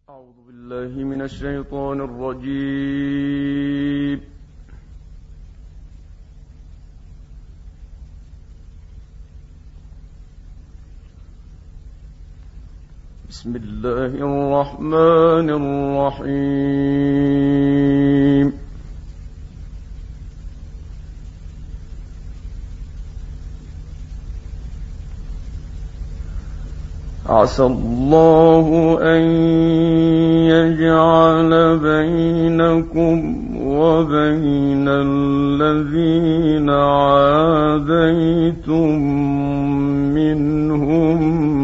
أعوذ بالله من الشيطان الرجيم. بسم الله الرحمن الرحيم. عسى الله أن يجعل بينكم وبين الذين عاديتم منهم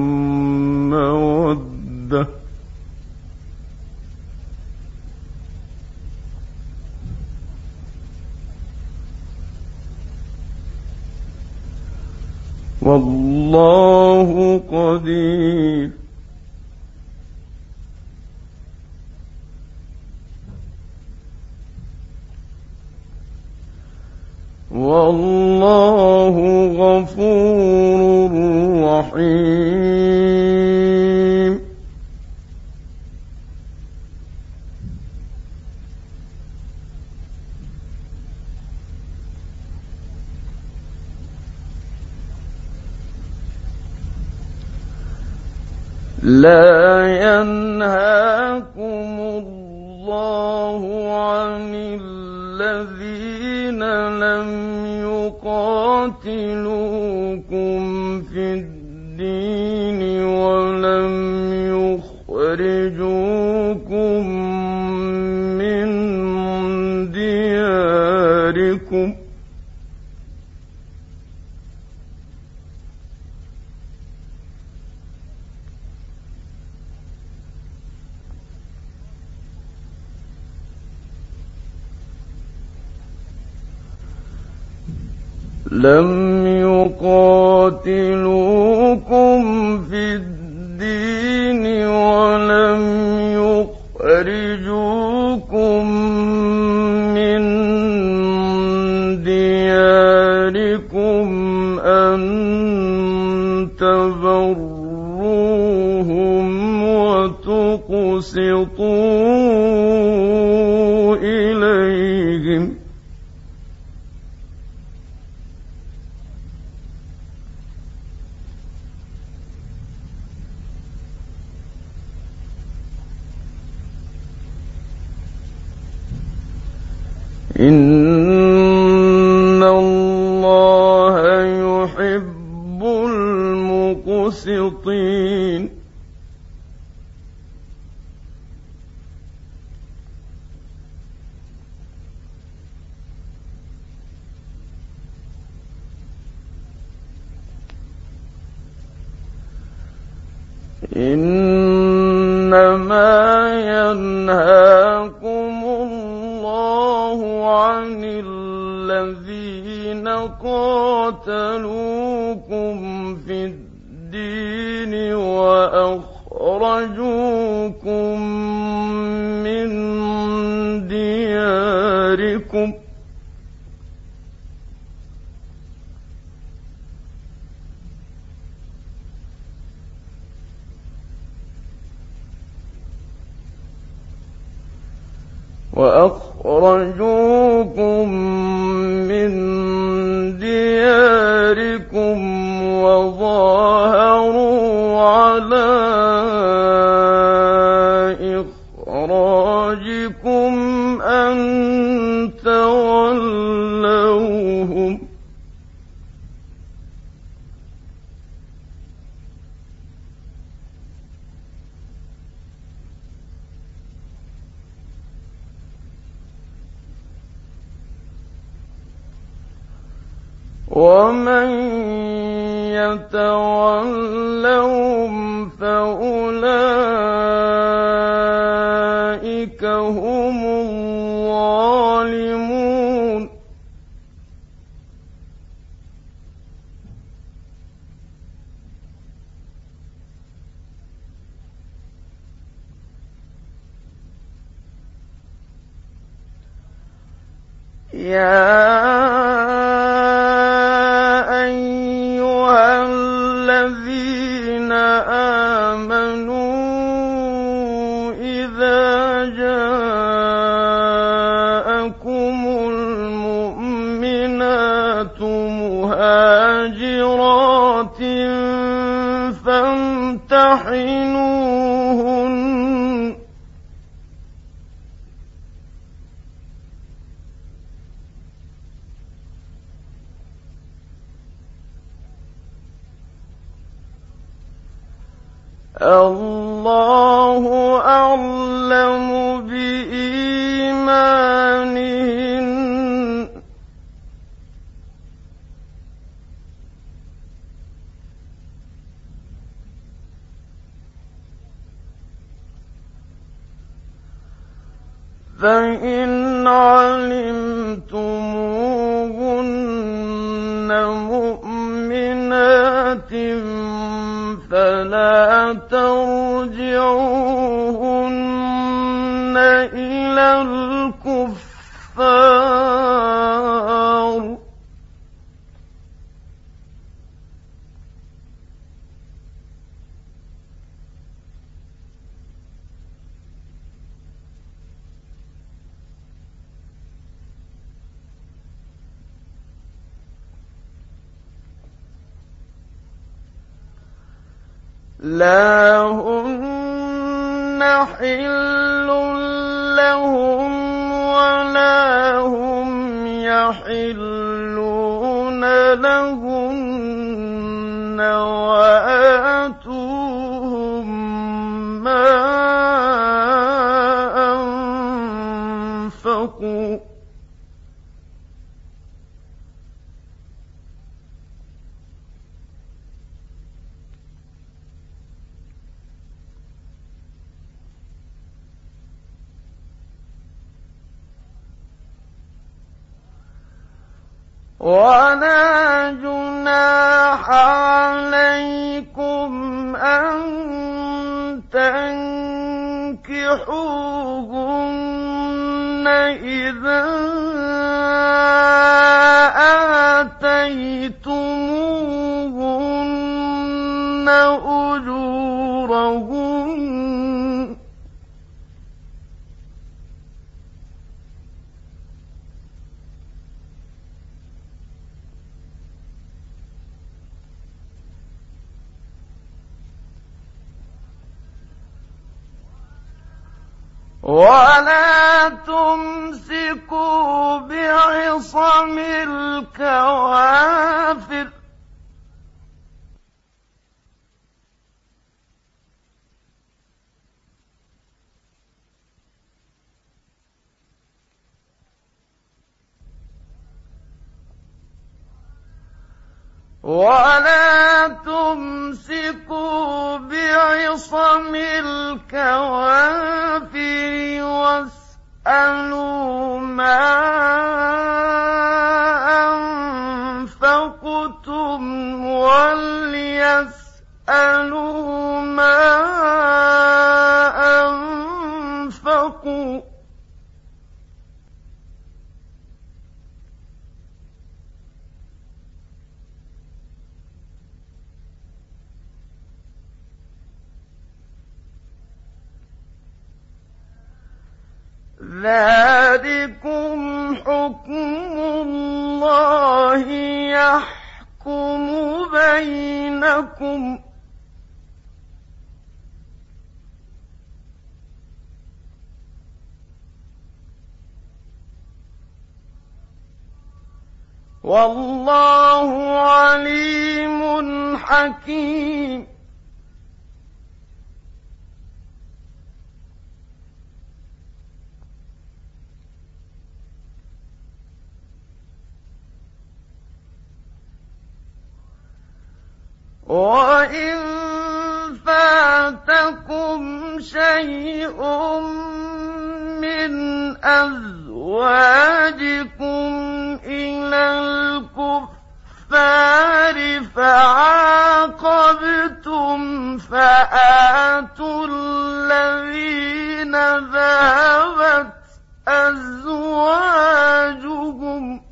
مودة والله قدير والله غفور رحيم. لا ينهاكم الله عن الذين لم يقاتلوكم في الدين ولم يخرجوكم من دياركم في الدين ولم يخرجوكم من دياركم أن تبروهم وتقسطوا إليهم إن الله يحب المقسطين. إنما ينهاكم الله عن الذين قاتلوكم في الدين وأخرجوكم من دياركم وظاهروا على إخراجكم أن تولوهم ومن يتولهم فأولئك هم الظالمون. يا أيها الذين آمنوا جاءكم المؤمنات مهاجرات فامتحنوهن الله أعلم بإيمانهن فإن علمتموهن مؤمنات فلا ترجعوهن إلى الكفار لا هن حل لهم ولا هم يحلون لهن وآتوهم ما أنفقوا ولا جناح عليكم أن تنكحوهن إذا آتيتموهن أجورهن ولا تمسكوا بعصم الكوافر ولا تمسكوا بعصم الكوافر واسألوا ما أنفقتم وليسألوا ما أنفقوا ذلكم حكم الله يحكم بينكم والله عليم حكيم وإن فاتكم شيء من أزواجكم إلى الكفار فعاقبتم فآتوا الذين ذهبت أزواجهم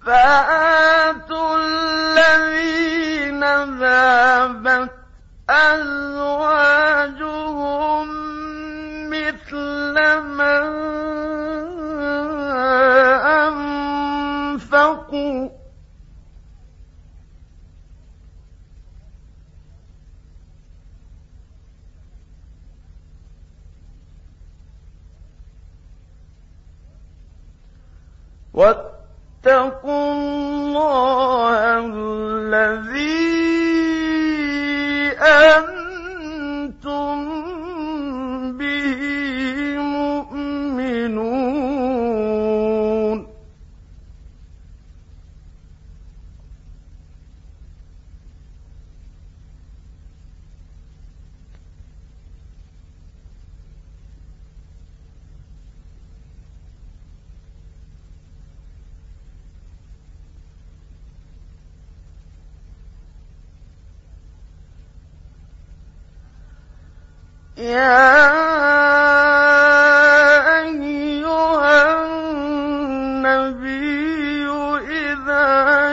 فآتوا الذين ذهبت أزواجهم مثل ما أنفقوا واتقوا الله الذي أنتم به مؤمنون يا أيها النبي إذا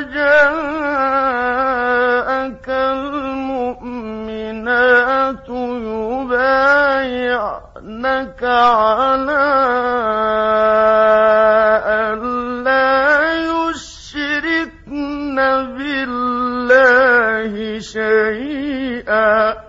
جاءك المؤمنات يبايعنك على أن لا يشركن بالله شيئا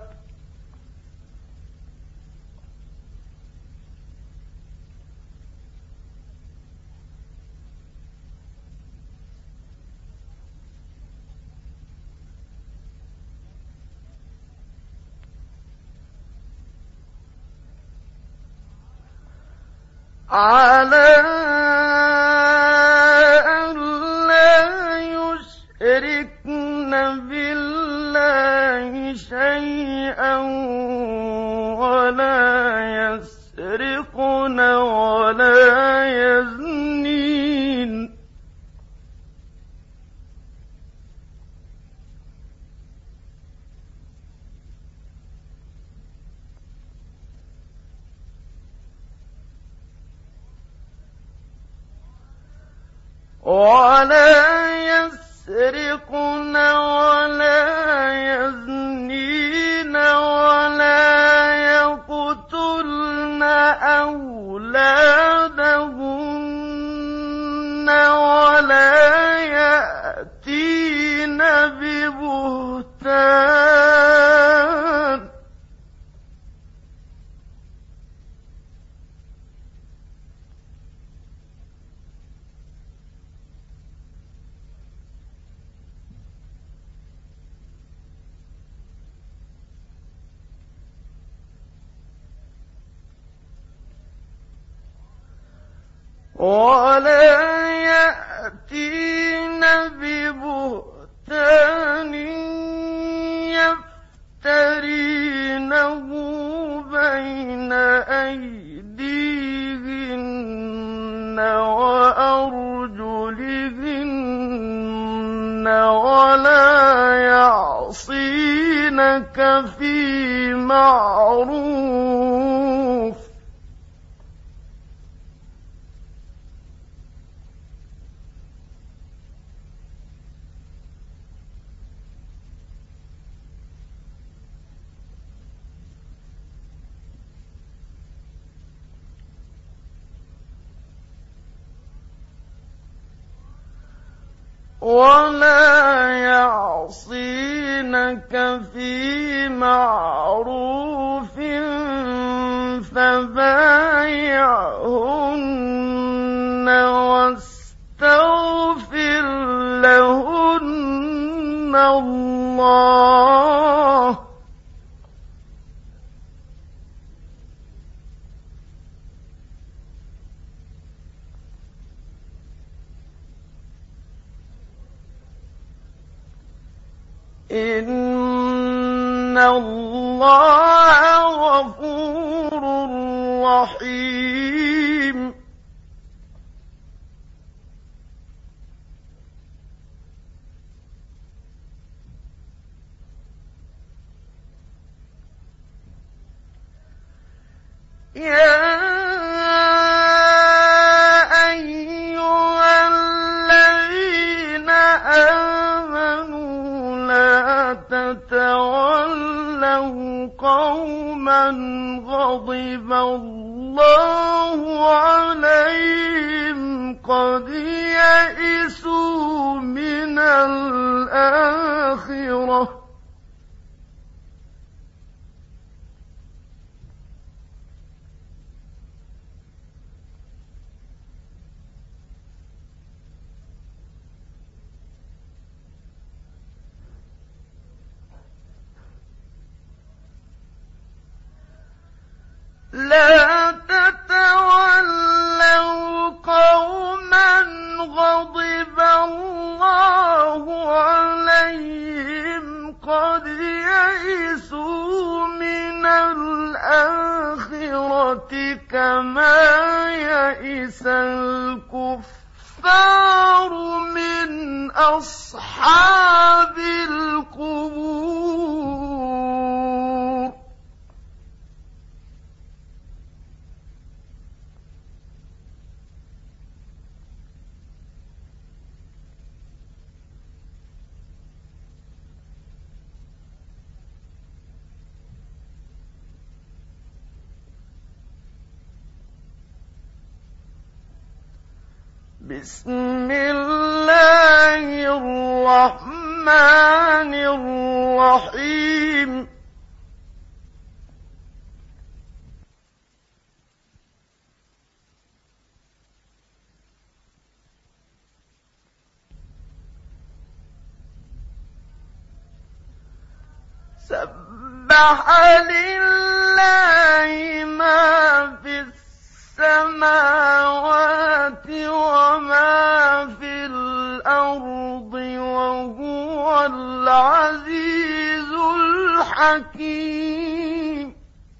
على أن لا يشركن بالله شيئا ولا يسرقن ولا يزنين ولا يقتلن أولادهن ولا يأتين ببهتان يفترينه بين أيديهن وأرجلهن ولا يعصينك في معروف فبايعهن واستغفر لهن الله إن الله غفور رحيم يا أيها الذين تولوا قوما غضب الله عليهم قد يئسوا من الآخرة لا تتولوا قوما غضب الله عليهم قد يئسوا من الآخرة كما يئس الكفار من أصحاب القبور بسم الله الرحمن الرحيم سبح لله ما في السماوات وما في الأرض وهو العزيز الحكيم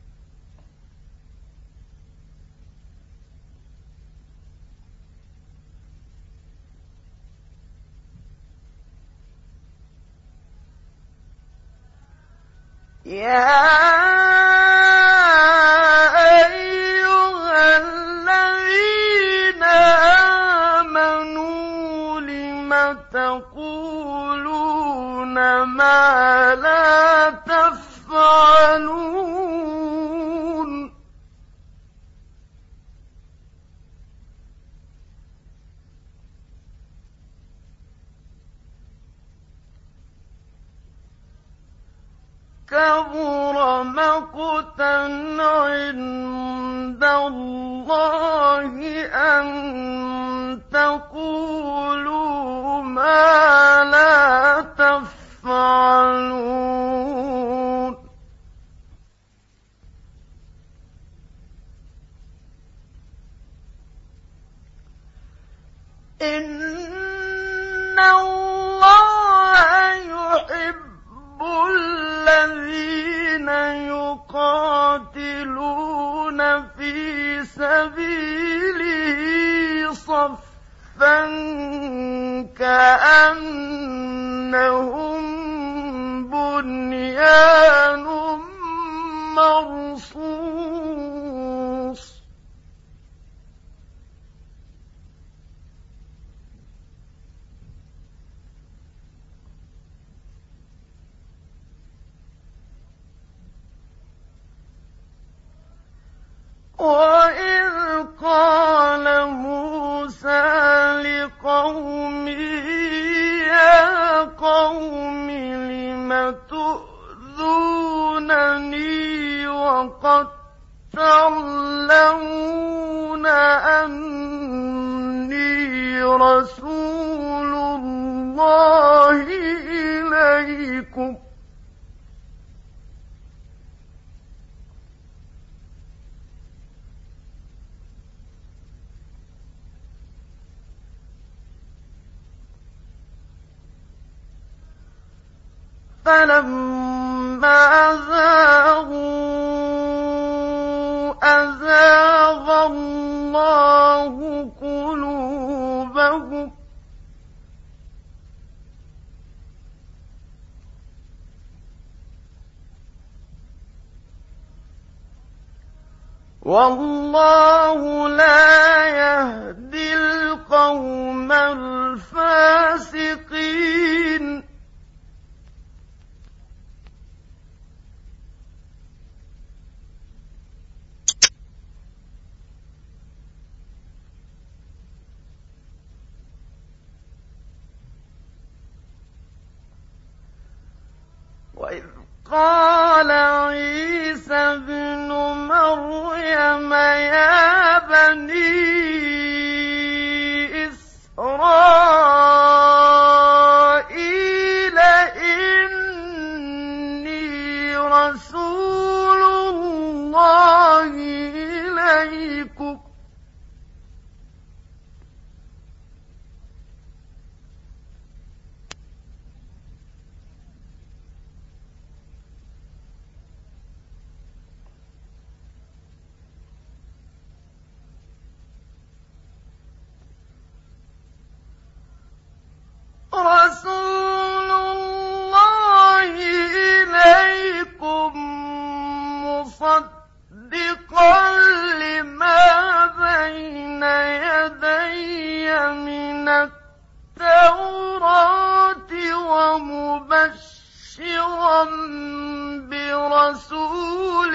يا أيها الذين آمنوا لم تقولون ما لا تفعلون كبر مقتا عند الله أن تقولوا ما لا تفعلون إن الله يحب الذين يقاتلون في سبيله صفا كأنهم بنيان مرصوص وإذ قال موسى لقومه يا قوم لم تؤذونني وقد تعلمون أني رسول الله إليكم فلما أزاغ الله قلوبهم والله لا يهدي القوم الفاسقين قال عيسى ابن مريم يا بني إسرائيل إني رسول الله إليكم مصدقا لما بين يدي من التوراة ومبشرا برسول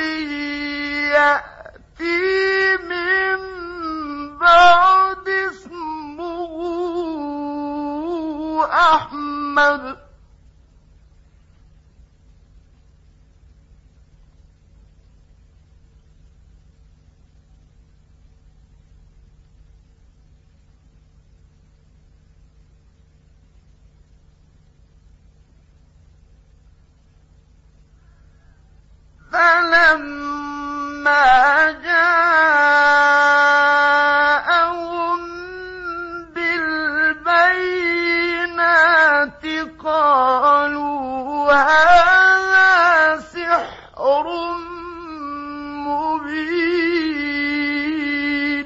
يأتي من بعد اسمه أحمد فلما جاءهم بالبينات قالوا هذا سحر مبين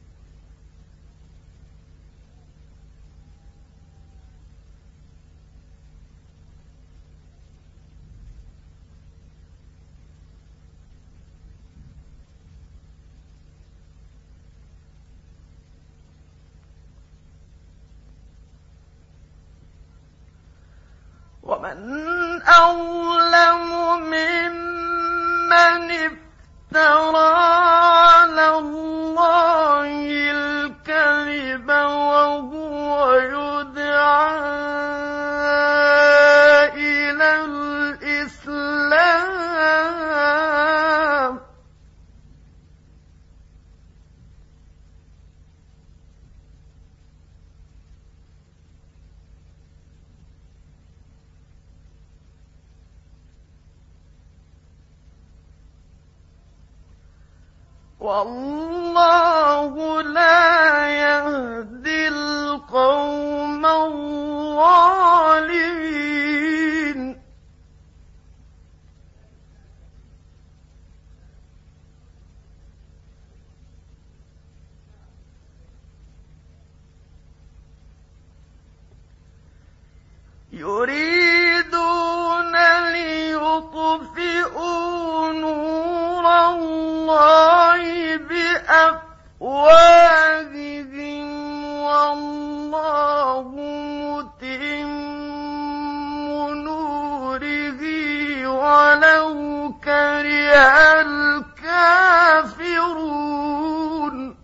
ومن أظلم ممن افترى على الله الكذب وهو يدعى إلى الإسلام والله لا يهدي القوم الظالمين يريدون ليطفئوا نور الله بأفواههم والله متم نوره ولو كره الكافرون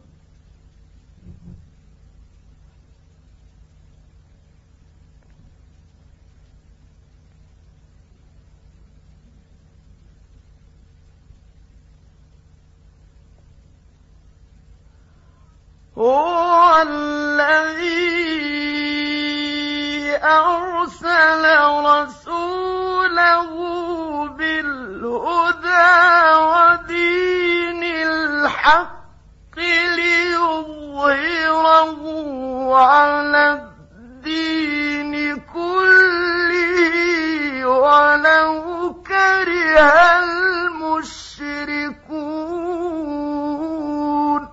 هو الذي أرسل رسوله بالهدى ودين الحق ليظهره على الدين كله ولو كره المشركون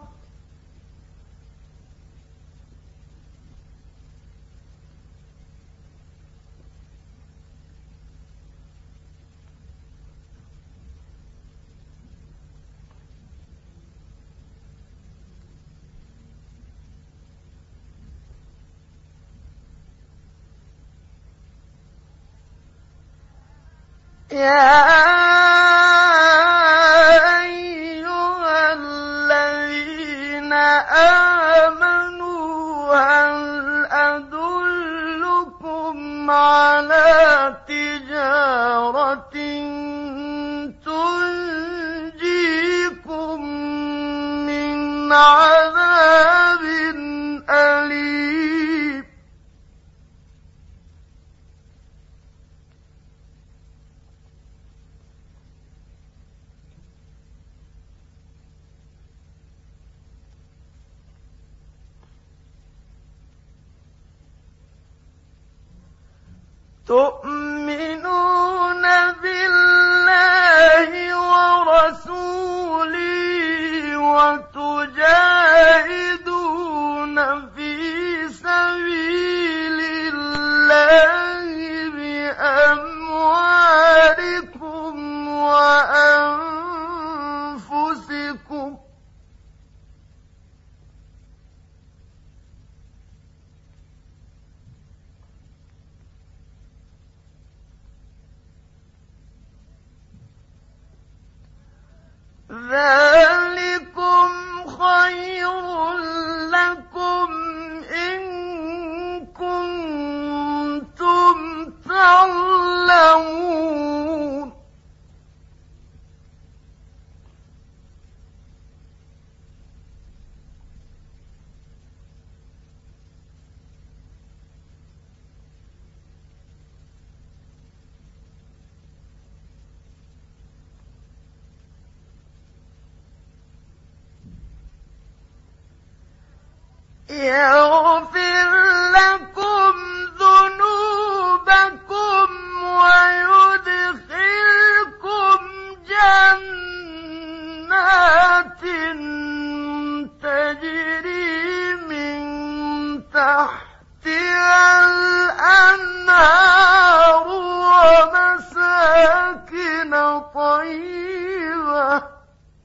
يا أيها الذين آمنوا هل أدلكم على تجارة تؤمنون بالله ورسوله وتجاهدون في سبيل الله بأموالكم وأنفسكم ذلكم خير لكم إن كنتم تعلمون يغفر لكم ذنوبكم ويدخلكم جنات تجري من تحتها الأنهار ومساكن طيبة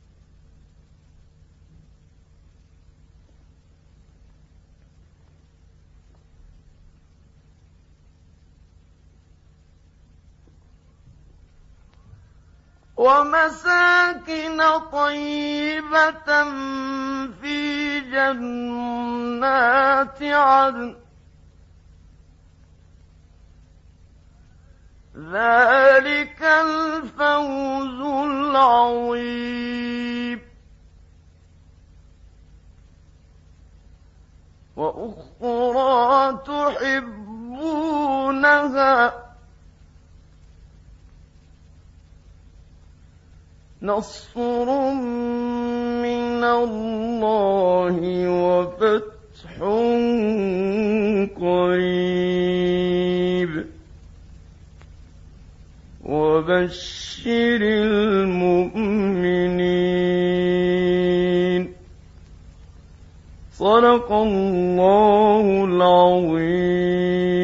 في جنات عدن ذلك الفوز العظيم وأخرى تحبونها نصر من الله وفتح قريب وبشر المؤمنين صدق الله العظيم.